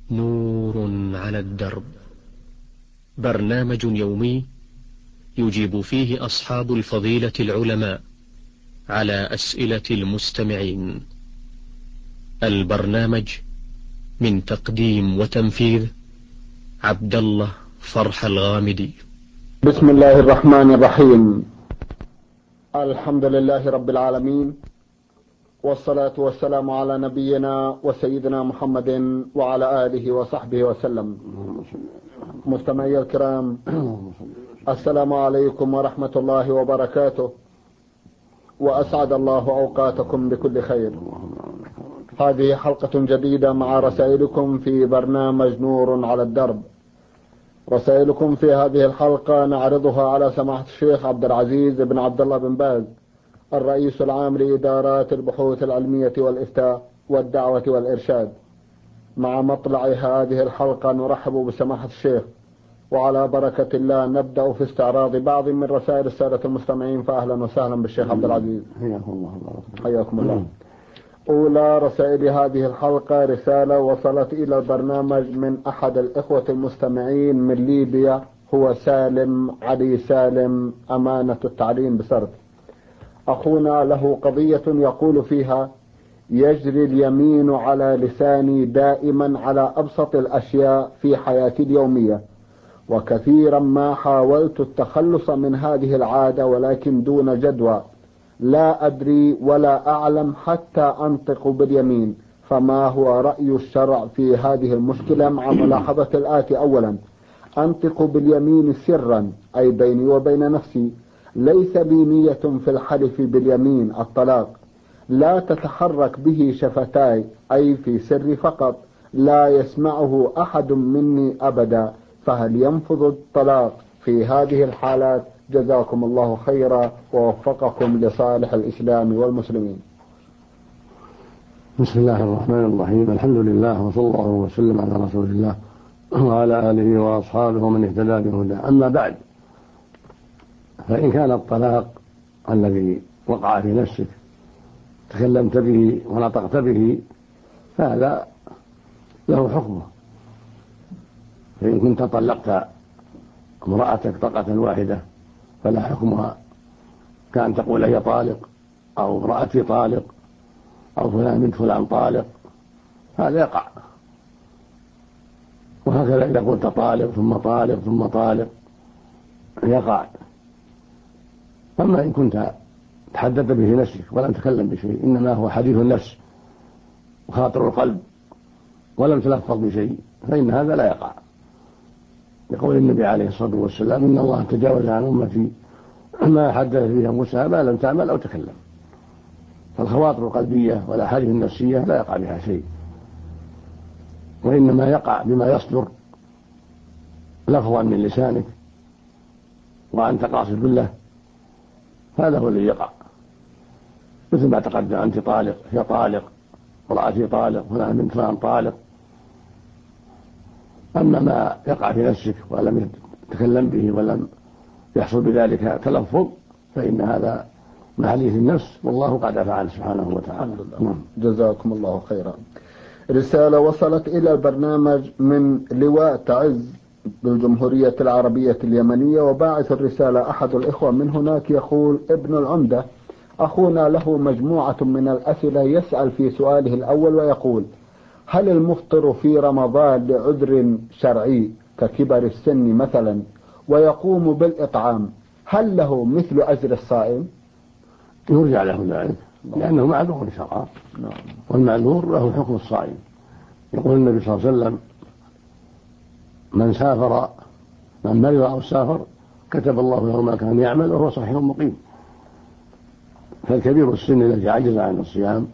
نور على الدرب، برنامج يومي يجيب فيه أصحاب الفضيلة العلماء على أسئلة المستمعين. البرنامج من تقديم وتنفيذ عبد الله فرح الغامدي. بسم الله الرحمن الرحيم. الحمد لله رب العالمين، والصلاة والسلام على نبينا وسيدنا محمد وعلى آله وصحبه وسلم. مستمعي الكرام، السلام عليكم ورحمة الله وبركاته، وأسعد الله أوقاتكم بكل خير. هذه حلقة جديدة مع رسائلكم في برنامج نور على الدرب. رسائلكم في هذه الحلقة نعرضها على سماحة الشيخ عبد العزيز بن عبد الله بن باز، الرئيس العام لإدارات البحوث العلمية والإفتاء والدعوة والإرشاد. مع مطلع هذه الحلقة نرحب بسماحة الشيخ، وعلى بركة الله نبدأ في استعراض بعض من رسائل السادة المستمعين. فأهلا وسهلا بالشيخ عبد العزيز. حياكم الله. أولى رسائل هذه الحلقة رسالة وصلت إلى البرنامج من أحد الإخوة المستمعين من ليبيا، هو سالم علي سالم، أمانة التعليم بسرد. أخونا له قضية يقول فيها: يجري اليمين على لساني دائما على أبسط الأشياء في حياتي اليومية، وكثيرا ما حاولت التخلص من هذه العادة ولكن دون جدوى. لا أدري ولا أعلم حتى أنطق باليمين، فما هو رأي الشرع في هذه المشكلة؟ مع ملاحظة الآتي: أولا، أنطق باليمين سرا، أي بيني وبين نفسي، ليس لي نية في الحلف باليمين الطلاق، لا تتحرك به شفتاي، أي في سري فقط، لا يسمعه أحد مني أبدا، فهل ينفذ الطلاق في هذه الحالات؟ جزاكم الله خيرا ووفقكم لصالح الإسلام والمسلمين. بسم الله الرحمن الرحيم. الحمد لله، وصلى الله وسلم على رسول الله وعلى آله وأصحابه ومن اهتدى بهداه. أما بعد، فإن كان الطلاق الذي وقع في نفسك تكلمت به ونطقت به فهذا له حكمه. فإن كنت طلقت امرأتك طلقة واحدة فلا حكمها كأن تقول هي طالق، أو امرأتي طالق، أو فلان بنت فلان طالق، هذا يقع. وهكذا إذا قلت طالق ثم طالق ثم طالق يقع. أما إن كنت تحدثت به نفسك ولم تكلم بشيء، إنما هو حديث النفس وخاطر القلب ولم تلفظ بشيء، فإن هذا لا يقع، يقول النبي عليه الصلاة والسلام: إن الله تجاوز عن أمتي ما حدث به أنفسها ما لم تعمل أو تكلم. فالخواطر القلبية والأحاديث النفسية لا يقع بها شيء، وإنما يقع بما يصدر لفظا من لسانك وأنت قاصد له، هذا هو الذي يقع. مثل ما تقدم: أنت طالق، هي طالق، امرأتي طالق، فلان بنت فلان طالق. أما ما يقع في نفسك ولم تتكلم به ولم يحصل بذلك تلفظ فإن هذا من حديث النفس، والله قد عفى عنه سبحانه وتعالى. جزاكم الله خيرا. رسالة وصلت إلى البرنامج من لواء تعز بالجمهورية العربية اليمنية، وباعث الرسالة أحد الإخوة من هناك، يقول: ابن العمدة، أخونا له مجموعة من الأسئلة، يسأل في سؤاله الأول ويقول: هل المفطر في رمضان لعذر شرعي ككبر السن مثلا ويقوم بالإطعام، هل له مثل أجر الصائم؟ يرجع له ذلك لأنه معذور شرعا، والمعذور له حكم الصائم. يقول النبي صلى الله عليه وسلم: من سافر، من مرض أو سافر كتب الله له ما كان يعمل وهو صحيح مقيم. فالكبير السن الذي عجز عن الصيام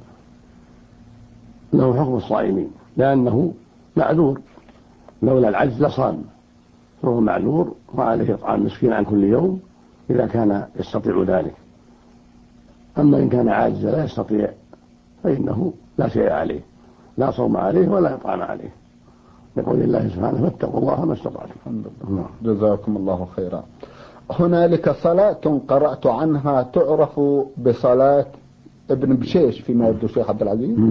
له حكم الصائمين لأنه معذور، لولا العجز لصام، فهو معذور وعليه إطعام مسكين عن كل يوم إذا كان يستطيع ذلك. أما إن كان عاجزا لا يستطيع فإنه لا شيء عليه، لا صوم عليه ولا إطعام عليه، يقول الله سبحانه: فاتقوا الله ما استطعتم. جزاكم الله خيرا. هنالك صلاة قرأت عنها تعرف بصلاة ابن بشيش فيما يبدو الشيخ عبد العزيز،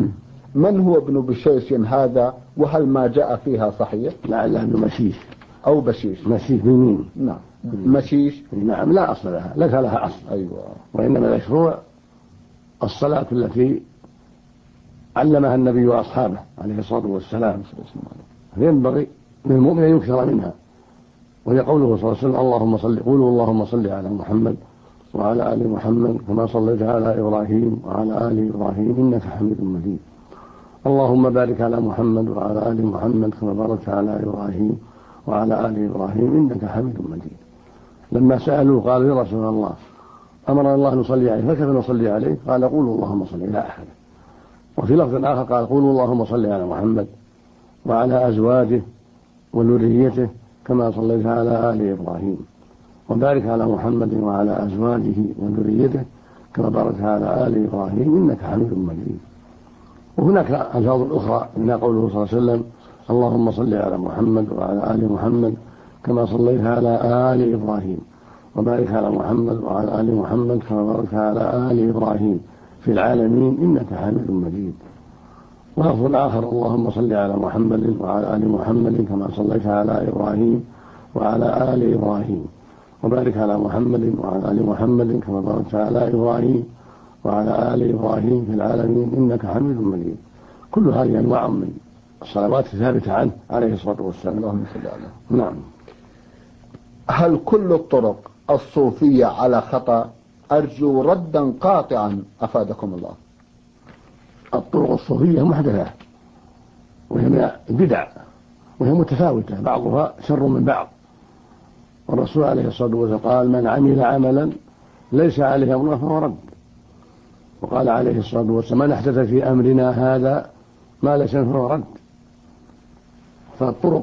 من هو ابن بشيش هذا، وهل ما جاء فيها صحيح؟ لعله ابن مشيش أو بشيش. مشيش بالميم. نعم. مشيش. نعم، لا أصل لها، ليس لها أصل. أيوة. وإنما المشروع الصلاة التي علمها النبي وأصحابه عليه الصلاة والسلام، فينبغي للمؤمن أن يكثر منها. وهي قوله صلى الله عليه وسلم: اللهم صل، قولوا اللهم صل على محمد وعلى آل محمد كما صليت على إبراهيم وعلى آل إبراهيم إنك حميد مجيد. اللهم بارك على محمد وعلى آل محمد كما باركت على إبراهيم وعلى آل إبراهيم إنك حميد مجيد. لما سألوا قالوا: يا رسول الله، أمرنا الله نصلي عليه فكيف نصلي عليه؟ قال: قولوا اللهم صل إلى آخره. وفي لفظ آخر قال: قولوا اللهم صل على محمد وعلى أزواجه وذريته كما صليت على آل إبراهيم، وبارك على محمد وعلى أزواجه وذريته كما باركت على آل إبراهيم إنك حميد مجيد. وهناك ألفاظ أخرى منها قوله صلى الله عليه وسلم: اللهم صل على محمد وعلى آل محمد كما صليت على آل إبراهيم، وبارك على محمد وعلى آل محمد كما باركت على آل إبراهيم في العالمين إنك حميد مجيد. ولفظ آخر: اللهم صل على محمد وعلى آل محمد كما صليت على إبراهيم وعلى آل إبراهيم، وبارك على محمد وعلى آل محمد كما باركت على إبراهيم وعلى آل إبراهيم في العالمين إنك حميد مجيد. كل هذه أنواع من الصلوات الثابتة عنه عليه الصلاة والسلام. اللهم صل على. نعم. هل كل الطرق الصوفية على خطأ؟ أرجو ردا قاطعا أفادكم الله. الطرق الصوفية محدثة وهي من البدع، وهي متفاوتة، بعضها شر من بعض. والرسول عليه الصلاة والسلام قال: من عمل عملا ليس عليه أمرنا فهو رد. وقال عليه الصلاة والسلام: من أحدث في أمرنا هذا ما ليس فهو رد. فالطرق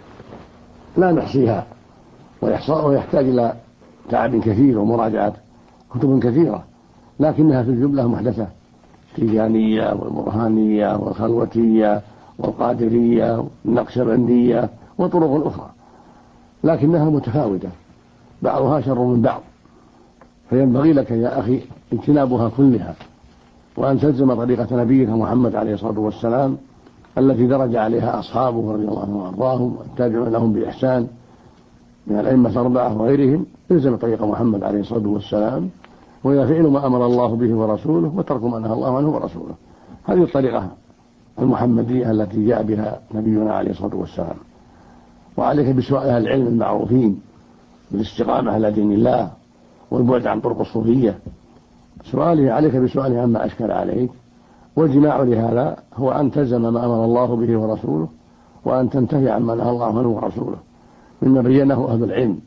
لا نحصيها، ويحتاج إلى تعب كثير ومراجعة كتب كثيرة، لكنها في الجملة محدثة: التيجانية والبرهانية والخلوتية والقادرية والنقشبندية وطرق أخرى، لكنها متفاوتة، بعضها شر من بعض. فينبغي لك يا أخي اجتنابها كلها، وأن تلزم طريقة نبيك محمد عليه الصلاة والسلام التي درج عليها أصحابه رضي الله عنهم وأرضاهم والتابعون لهم بإحسان من الأئمة الأربعة وغيرهم. الزم طريق محمد عليه الصلاة والسلام، وهي فعل ما أمر الله به ورسوله وترك ما نهى الله عنه ورسوله. هذه الطريقة المحمدية التي جاء بها نبينا عليه الصلاة والسلام. وعليك بسؤال أهل العلم المعروفين بالاستقامة على دين الله والبعد عن طرق الصوفية. عليك بسؤاله عما أشكل عليك، والجماع لهذا هو أن تلزم ما أمر الله به ورسوله، وأن تنتهي عما نهى الله عنه ورسوله مما بينه أهل العلم،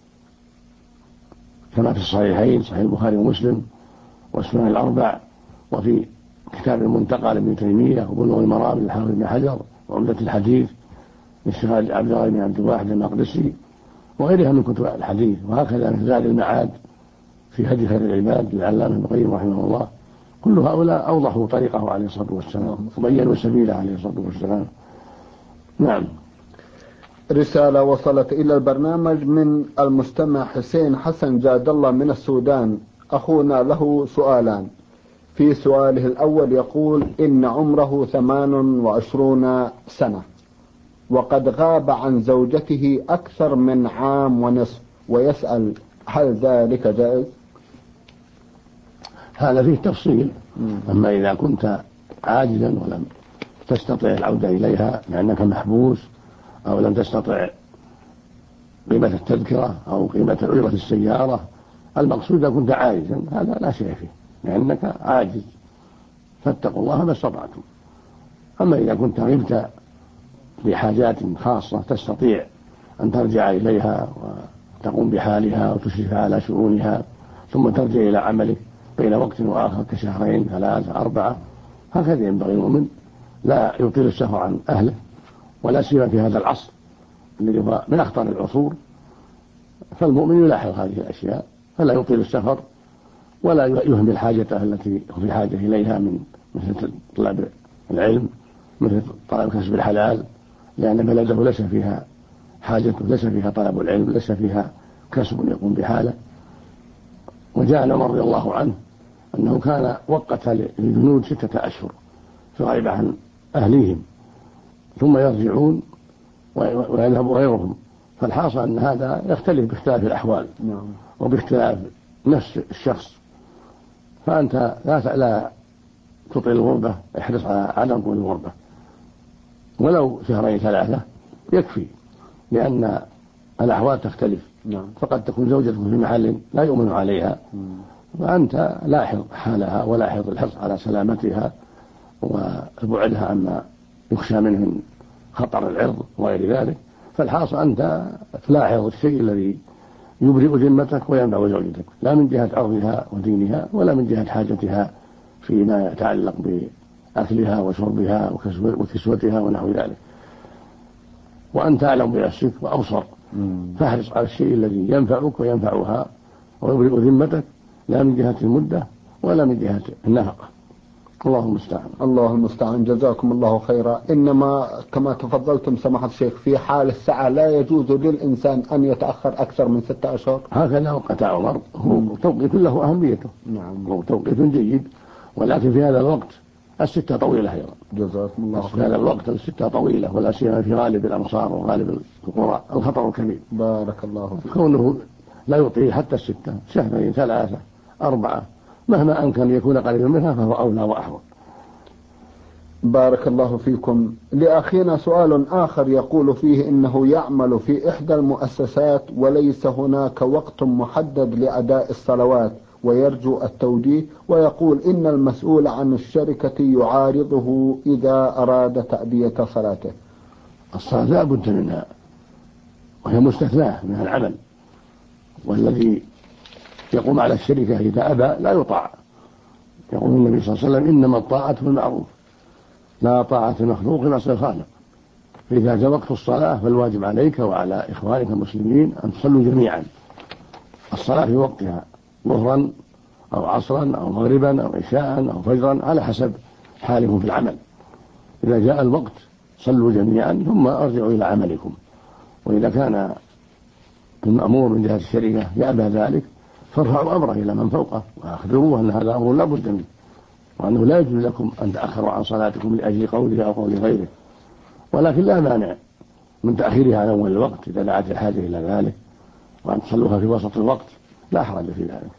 كما في الصحيحين: صحيح البخاري ومسلم والسنن الأربع، وفي كتاب المنتقى لابن تيمية، وبلوغ المرام للحافظ بن حجر، وعمدة الحديث للشيخ عبد الله بن عبد الواحد المقدسي، وغيرها من كتب الحديث. وهكذا في زاد المعاد في هدي خير العباد للعلامة ابن القيم رحمه الله. كل هؤلاء أوضحوا طريقه عليه الصلاة والسلام وبينوا سبيله عليه الصلاة والسلام. نعم. رسالة وصلت إلى البرنامج من المستمع حسين حسن جاد الله من السودان. أخونا له سؤالان. في سؤاله الأول يقول: إن عمره 28 سنة، وقد غاب عن زوجته أكثر من عام ونصف، ويسأل: هل ذلك جائز؟ هذا فيه تفصيل. أما إذا كنت عاجزا ولم تستطع العودة إليها لأنك محبوس، أو لم تستطع قيمة التذكرة أو قيمة أجرة السيارة، المقصود إذا كنت عاجزا هذا لا شيء فيه، لأنك عاجز، فاتقوا الله ما استطعتم. أما إذا كنت غبت بحاجات خاصة تستطيع أن ترجع إليها وتقوم بحالها وتشرف على شؤونها ثم ترجع إلى عملك بين وقت وآخر كشهرين 3 4، هكذا ينبغي المؤمن لا يطيل السفر عن أهله، ولا سيما في هذا العصر الذي هو من أخطر العصور. فالمؤمن يلاحظ هذه الأشياء، فلا يطيل السفر ولا يهمل حاجته التي هو في حاجة إليها من مثل طلب العلم، مثل طلب كسب الحلال، لأن بلده ليس فيها حاجته، ليس فيها طلب العلم، ليس فيها كسب يقوم بحاله. وجاء عمر رضي الله عنه أنه كان وقت للجنود 6 أشهر تغيب عن أهليهم ثم يرجعون ويذهب غيرهم. فالحاصل أن هذا يختلف باختلاف الأحوال وباختلاف نفس الشخص. فأنت لا تطيل الغربة، احرص على عدم طول الغربة، ولو شهرين 3 يكفي، لأن الأحوال تختلف. فقد تكون زوجتك في محل لا يؤمن عليها، فأنت لاحظ حالها ولاحظ الحرص على سلامتها وبعدها عما يخشى منه من خطر العرض وغير ذلك. فالحاصل أنت تلاحظ الشيء الذي يبرئ ذمتك وينفع زوجتك، لا من جهة عرضها ودينها ولا من جهة حاجتها فيما يتعلق بأكلها وشربها وكسوتها ونحو ذلك. وأنت أعلم بنفسك وأبصر، فاحرص على الشيء الذي ينفعك وينفعها ويبرئ ذمتك، لا من جهة المدة ولا من جهة النفقة. الله المستعان. الله المستعان. جزاكم الله خيرا. إنما كما تفضلتم سماحة الشيخ في حال السعة لا يجوز للإنسان أن يتأخر أكثر من 6 أشهر. هكذا وقت عمر، هو توقيت له أهميته. هو توقيت جيد، ولكن في هذا الوقت 6 طويلة أيضا. جزاكم الله خيرا. في هذا الوقت 6 طويلة، ولا سيما في غالب الأمصار وغالب القرى الخطر كبير. بارك الله فيك. كونه لا يطيل حتى 6 2 3 4 مهما أمكن يكون قريبا منها فهو أولى وأحوط. بارك الله فيكم. لأخينا سؤال آخر يقول فيه إنه يعمل في إحدى المؤسسات وليس هناك وقت محدد لأداء الصلوات، ويرجو التوجيه، ويقول إن المسؤول عن الشركة يعارضه إذا أراد تأدية صلاته. الصلاة لا بد منها، وهي مستثناة من العمل، والذي يقوم على الشركة إذا أبى لا يطاع. يقول النبي صلى الله عليه وسلم: إنما الطاعة في المعروف، لا طاعة المخلوق معصية الخالق. فإذا جاء وقت الصلاة فالواجب عليك وعلى إخوانك المسلمين أن تصلوا جميعا الصلاة في وقتها، ظهرا أو عصرا أو مغربا أو عشاء أو فجرا، على حسب حالهم في العمل. إذا جاء الوقت صلوا جميعا ثم أرجعوا إلى عملكم. وإذا كان المأمور من جهة الشركة يأبى ذلك فارفعوا أمره إلى من فوقه وأخبروه أن هذا أمر لا بد منه، وأنه لا يجوز لكم أن تأخروا عن صلاتكم لأجل قوله أو قول غيره. ولكن لا مانع من تأخيرها عن أول الوقت إذا دعت الحاجة إلى ذلك، وأن تصلوها في وسط الوقت لا حرج في ذلك.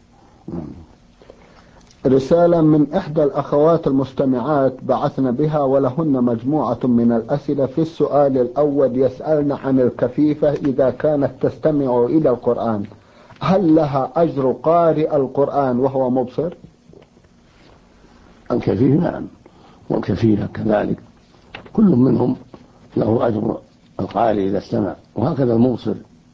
رسالة من إحدى الأخوات المستمعات بعثنا بها، ولهن مجموعة من الأسئلة. في السؤال الأول يسألن عن الكفيفة إذا كانت تستمع إلى القرآن، هل لها أجر قارئ القرآن وهو مبصر؟ الكفيف نعم، والكفيفة كذلك، كل منهم له أجر القارئ إذا استمع، وهكذا المبصر.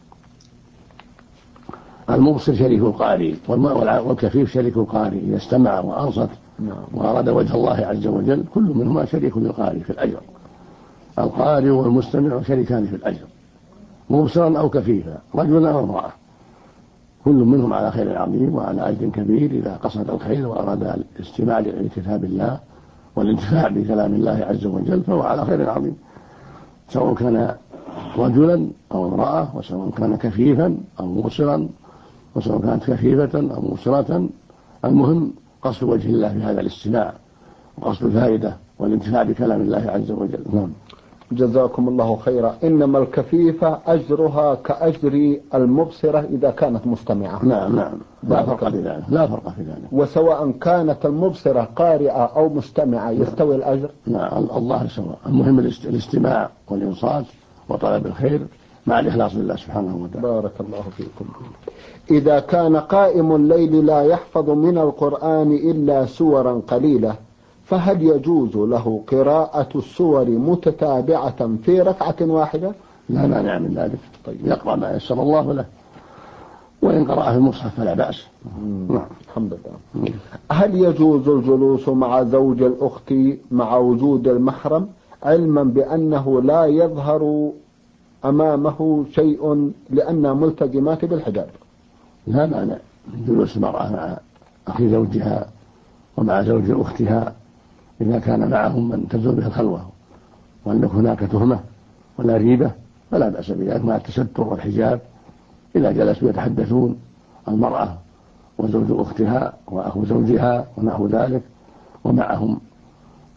المبصر شريك القارئ، والكفيف شريك القارئ إذا استمع وأنصت وأراد وجه الله عز وجل، كل منهما شريك للقارئ في الأجر. القارئ والمستمع شريكان في الأجر، مبصرا أو كفيفا، رجلا أو امرأة، كل منهم على خير عظيم وعلى أجر كبير إذا قصد الخير وأراد الاستماع لكتاب الله والانتفاع بكلام الله عز وجل، فهو على خير عظيم، سواء كان رجلا أو امرأة، وسواء كان كفيفا أو مبصرا، وسواء كانت كفيفة أو مبصرة. المهم قصد وجه الله في هذا الاستماع وقصد الفائدة والانتفاع بكلام الله عز وجل. نعم. جزاكم الله خيرا. إنما الكفيفة أجرها كأجر المبصرة إذا كانت مستمعة. نعم نعم، لا فرق في ذلك، لا فرق في ذلك. وسواء كانت المبصرة قارئة أو مستمعة يستوي الأجر. نعم، الله سواء. المهم الاستماع والإنصات وطلب الخير مع الإخلاص لله سبحانه وتعالى. بارك الله فيكم. إذا كان قائم الليل لا يحفظ من القرآن إلا سورا قليلة، فهل يجوز له قراءة السور متتابعة في ركعة واحدة؟ لا مانع من ذلك. طيب، يقرأ ما يسر الله له، وإن قرأ في المصحف فلا بأس. الحمد لله. هل يجوز الجلوس مع زوج الأخت مع وجود المحرم، علما بأنه لا يظهر أمامه شيء لأنها ملتزمات بالحجاب؟ لا مانع من جلوس المرأة مع أخي زوجها ومع زوج أختها إذا كان معهم من تزول به الخلوة وأن هناك تهمة ولا ريبة، فلا بأس بذلك مع التستر والحجاب. إذا جلسوا يتحدثون المرأة وزوج أختها وأخو زوجها ونحو ذلك، ومعهم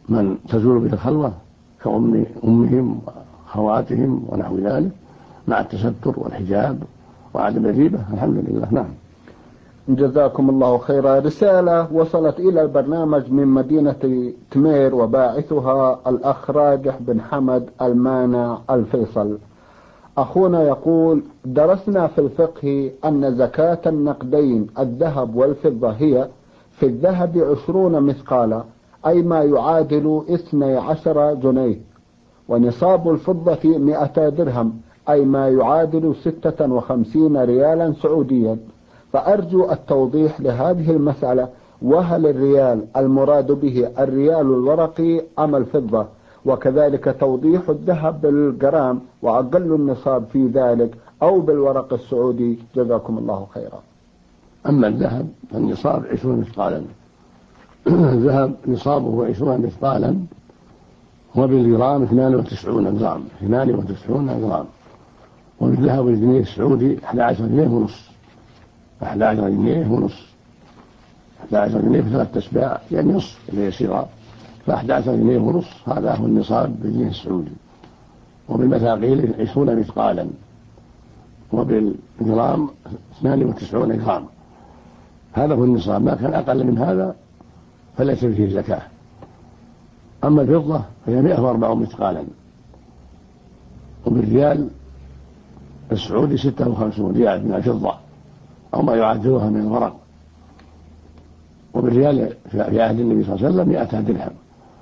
من تزول به الخلوة كأمهم وأخواتهم ونحو ذلك، مع التستر والحجاب وعدم الريبة. الحمد لله. نعم. جزاكم الله خيرا. رسالة وصلت إلى البرنامج من مدينة تمير، وباعثها الأخ راجح بن حمد المانع الفيصل. أخونا يقول: درسنا في الفقه أن زكاة النقدين الذهب والفضة هي في الذهب 20 مثقالا، أي ما يعادل 12 جنيه، ونصاب الفضة 200 درهم، أي ما يعادل 56 ريالا سعوديا. فأرجو التوضيح لهذه المسألة، وهل الريال المراد به الريال الورقي أم الفضة؟ وكذلك توضيح الذهب بالجرام وأقل النصاب في ذلك، أو بالورق السعودي، جزاكم الله خيرا. أما الذهب فالنصاب 20 مثقالا. الذهب نصابه 20 مثقالا، وبالجرام 92 جرام، 92 جرام. وبالذهب الجنيه السعودي 11 جنيه ونصف، 11 جنيه ونصف، 11 جنيه في 3 أسباع يعني نصف اللي يصير، ف11 جنيه ونصف هذا هو النصاب بالجنيه السعودي. وبالمثاقيل 20 مثقالا، وبالجرام 92 جرام. هذا هو النصاب، ما كان أقل من هذا فليس فيه زكاة. أما الفضة فهي 104 مثقالا، وبالريال السعودي 56 ريال من الفضة أو ما يعادلها من الورق. وبالريال في عهد النبي صلى الله عليه وسلم 200 درهم،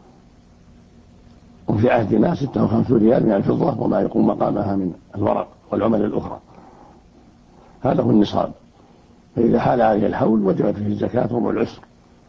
وفي عهدنا 56 ريال من الفضة وما يقوم مقامها من الورق والعمل الأخرى. هذا هو النصاب. فإذا حال عليه الحول وجبت فيه الزكاة ربع العشر،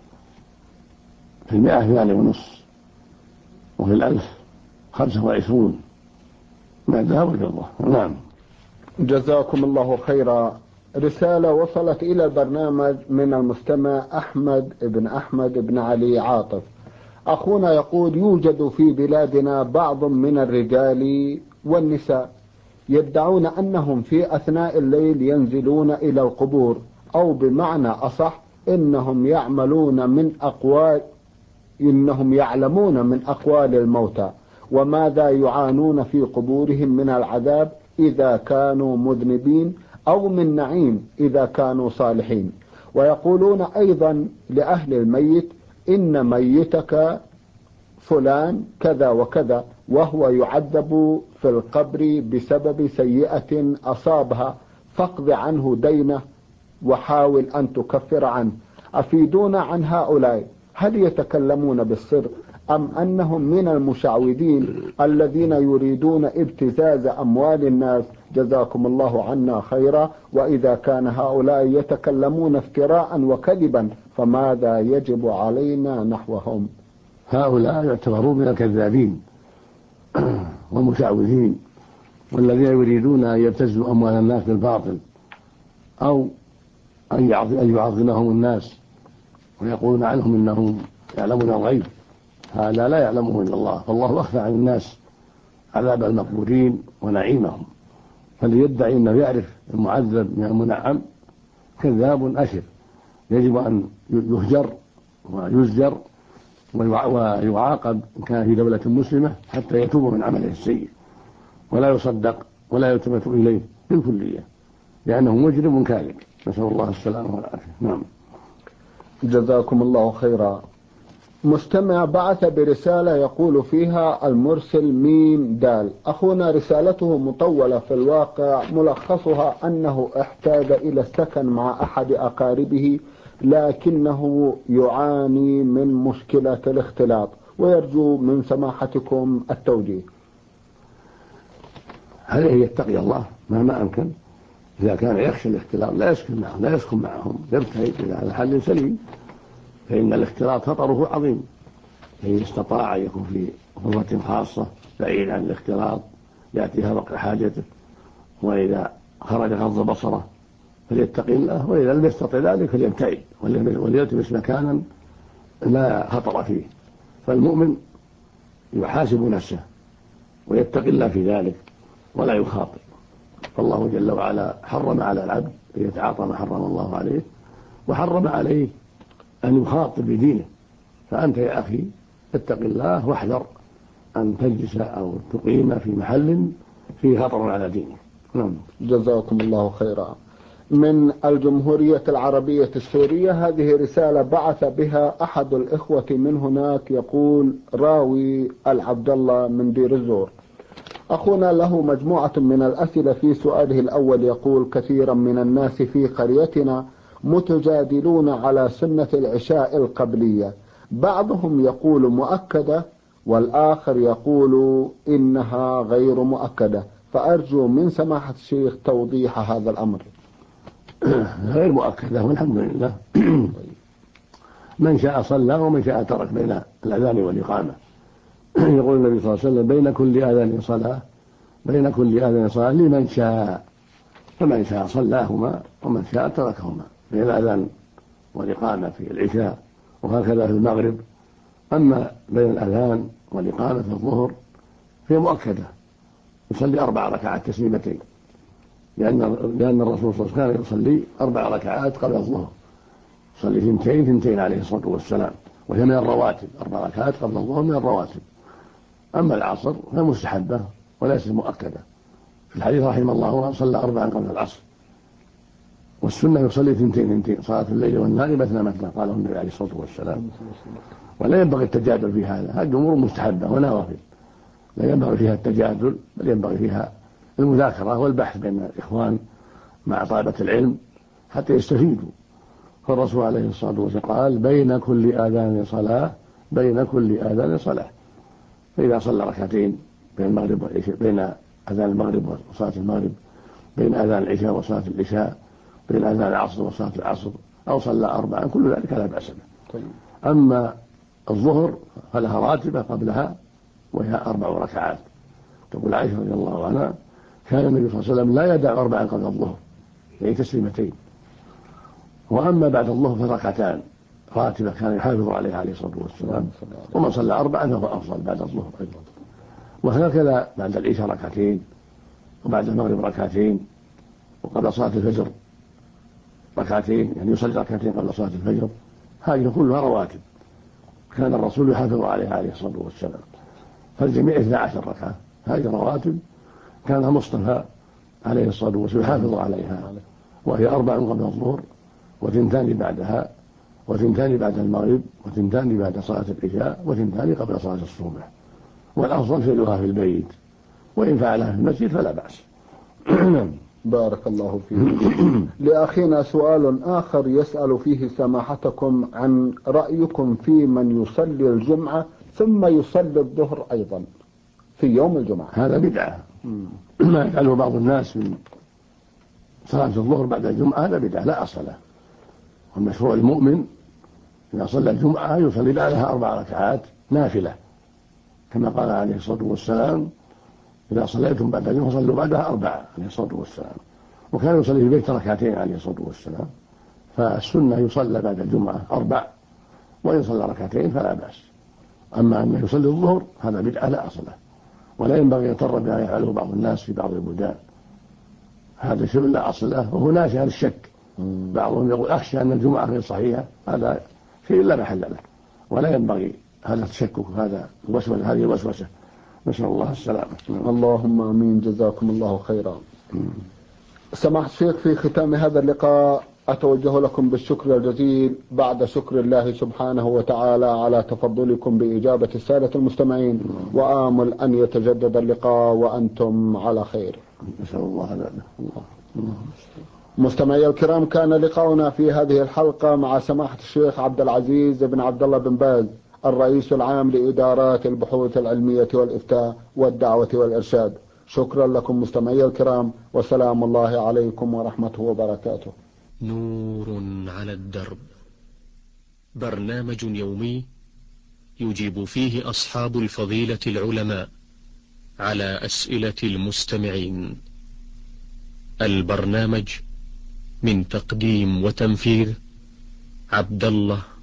في 100 2 ونصف، وفي 1000 25 من الذهب والفضة. نعم. جزاكم الله خيرا. رسالة وصلت إلى البرنامج من المستمع أحمد بن علي عاطف. أخونا يقول: يوجد في بلادنا بعض من الرجال والنساء يدعون أنهم في أثناء الليل ينزلون إلى القبور، أو بمعنى أصح إنهم يعلمون من أقوال الموتى وماذا يعانون في قبورهم من العذاب إذا كانوا مذنبين، أو من نعيم إذا كانوا صالحين. ويقولون أيضا لأهل الميت: إن ميتك فلان كذا وكذا، وهو يعذب في القبر بسبب سيئة أصابها، فاقض عنه دينه وحاول أن تكفر عنه. أفيدونا عن هؤلاء، هل يتكلمون بالسر أم أنهم من المشعوذين الذين يريدون ابتزاز أموال الناس؟ جزاكم الله عنا خيرا. وإذا كان هؤلاء يتكلمون افتراء وكذبا فماذا يجب علينا نحوهم؟ هؤلاء يعتبرون من الكذابين والمشعوذين، والذين يريدون أن يبتزوا أموال الناس بالباطل، أو أن يعظمهم الناس ويقولون عنهم إنهم يعلمون الغيب. هذا لا يعلمه إلا الله، فالله أخفى عن الناس عذاب المقبورين ونعيمهم. فليدعي أنه يعرف المعذب من المنعم كذاب أشر، يجب أن يهجر ويزجر ويعاقب إن كان في دولة مسلمة حتى يتوب من عمله السيء، ولا يصدق ولا يلتفت إليه بالكلية، لأنه مجرم كاذب، نسأل الله السلامة والعافية. نعم. جزاكم الله خيرا. مستمع بعث برسالة يقول فيها المرسل ميم دال. أخونا رسالته مطولة في الواقع، ملخصها أنه احتاج إلى السكن مع أحد أقاربه، لكنه يعاني من مشكلة الاختلاط، ويرجو من سماحتكم التوجيه. عليه يتقي الله مهما أمكن. إذا كان يخشى الاختلاط لا يسكن معهم، يبتعد إلى حل سليم، فإن الاختلاط خطره عظيم. فإن استطاع أن يكون في غرفة خاصة بعيد عن الاختلاط يأتيها وقت حاجته، وإذا خرج غض بصره فليتقي الله، وإذا لم يستطع ذلك فليبتعد وليلتمس مكانا لا خطر فيه. فالمؤمن يحاسب نفسه ويتقي الله في ذلك ولا يخاطر. فالله جل وعلا حرم على العبد أن يتعاطى ما حرم الله عليه، وحرم عليه أن يخاطر بدينه. فأنت يا أخي اتق الله واحذر أن تجلس أو تقيم في محل فيه خطر على دينك. نعم. جزاكم الله خيرا. من الجمهورية العربية السورية، هذه رسالة بعث بها أحد الإخوة من هناك، يقول راوي العبد الله من دير الزور: أخونا له مجموعة من الأسئلة. في سؤاله الأول يقول: كثيرا من الناس في قريتنا متجادلون على سنة العشاء القبلية، بعضهم يقول مؤكدة والآخر يقول إنها غير مؤكدة، فأرجو من سماحة الشيخ توضيح هذا الأمر. غير مؤكدة والحمد لله. من شاء صلى ومن شاء ترك بين الأذان والإقامة. يقول النبي صلى الله عليه وسلم: بين كل أذان صلاة، بين كل أذان صلاة لمن شاء، فمن شاء صلاهما ومن شاء تركهما، بين الأذان والإقامة في العشاء، وهكذا في المغرب. أما بين الأذان والإقامة في الظهر فهي مؤكدة، يصلي 4 ركعات تسليمتين، لأن الرسول صلى الله عليه وسلم كان يصلي 4 ركعات قبل الظهر، يصلي 2 عليه الصلاة والسلام، وهي من الرواتب. 4 ركعات قبل الظهر من الرواتب. أما العصر فمستحبة وليست مؤكدة. في الحديث رحمه الله من صلى 4 قبل العصر، والسنة يصلي 2 صلاة الليل والنهار مثنى مثنى، قاله النبي عليه الصلاة والسلام. ولا ينبغي التجادل في هذا، هذه أمور مستحبة ونوافل، لا ينبغي فيها التجادل، بل ينبغي فيها المذاكرة والبحث بين الإخوان مع طلبة العلم حتى يستفيدوا. فالرسول عليه الصلاة والسلام قال: بين كل آذان صلاة، بين كل آذان صلاة. فإذا صلى ركعتين بين المغرب والعشاء، بين أذان المغرب وصلاة المغرب، بين أذان العشاء وصلاة العشاء، بين أذان العصر وصلاة العصر، أو صلى 4، كل ذلك لا بأس به. أما الظهر فلها راتبة قبلها وهي 4 ركعات. تقول عائشة رضي الله عنها: كان النبي صلى الله عليه وسلم لا يدع 4 قبل الظهر، يعني تسليمتين. وأما بعد الظهر فركعتان راتبة كان يحافظ عليها عليه الصلاة والسلام، ومن صلى 4 فهو أفضل بعد الظهر أيضا. وهكذا بعد العشاء ركعتين، وبعد المغرب ركعتين، وقبل صلاة الفجر ركعتين، يعني يصلي ركعتين قبل صلاة الفجر. هذه كلها رواتب كان الرسول يحافظ عليها عليه الصلاة والسلام. فالجميع 12 ركعة، هذه رواتب كان مصطفى عليه الصلاة والسلام يحافظ عليها، وهي 4 قبل الظهر، و2 بعدها، و2 بعد المغرب، و2 بعد صلاة العشاء، و2 قبل صلاة الصبح. والأفضل فعلها في البيت، وإن فعلها في المسجد فلا بأس. بارك الله فيك. لأخينا سؤال آخر يسأل فيه سماحتكم عن رأيكم في من يصلي الجمعة ثم يصلي الظهر أيضا في يوم الجمعة. هذا بدعة. ما يفعله بعض الناس من صلاة الظهر بعد الجمعة هذا بدعة لا أصل له. والمشروع المؤمن إذا صلى الجمعة يصلي بعدها 4 ركعات نافلة، كما قال عليه الصلاة والسلام: إذا صليتم بعد الجمعة صلوا بعدها 4 عليه الصلاة والسلام. وكان يصلي في البيت 2 عليه الصلاة والسلام. فالسنة يصلى بعد الجمعة 4، وإن صلى 2 فلا بأس. أما أن يصلي الظهر هذا بدعة لا أصل له، ولا ينبغي أن يغتر بما يفعله بعض الناس في بعض البلدان. هذا شيء لا أصل له، وهو ناشئ عن الشك. بعضهم يقول: أخشى أن الجمعة غير صحيحة، هذا شيء لا محل له، ولا ينبغي هذا التشكك، هذا الوسوسة، هذه الوسوسة، نسأل الله السلامة. اللهم آمين. جزاكم الله خيرا. سماحة الشيخ، في ختام هذا اللقاء أتوجه لكم بالشكر الجزيل بعد شكر الله سبحانه وتعالى على تفضلكم بإجابة السادة المستمعين، وآمل أن يتجدد اللقاء وأنتم على خير. نسأل الله ذلك. مستمعي الكرام، كان لقاؤنا في هذه الحلقة مع سماحة الشيخ عبد العزيز بن عبد الله بن باز، الرئيس العام لإدارات البحوث العلمية والإفتاء والدعوة والإرشاد. شكرا لكم مستمعي الكرام، وسلام الله عليكم ورحمته وبركاته. نور على الدرب، برنامج يومي يجيب فيه أصحاب الفضيلة العلماء على أسئلة المستمعين. البرنامج من تقديم وتنفيذ عبد الله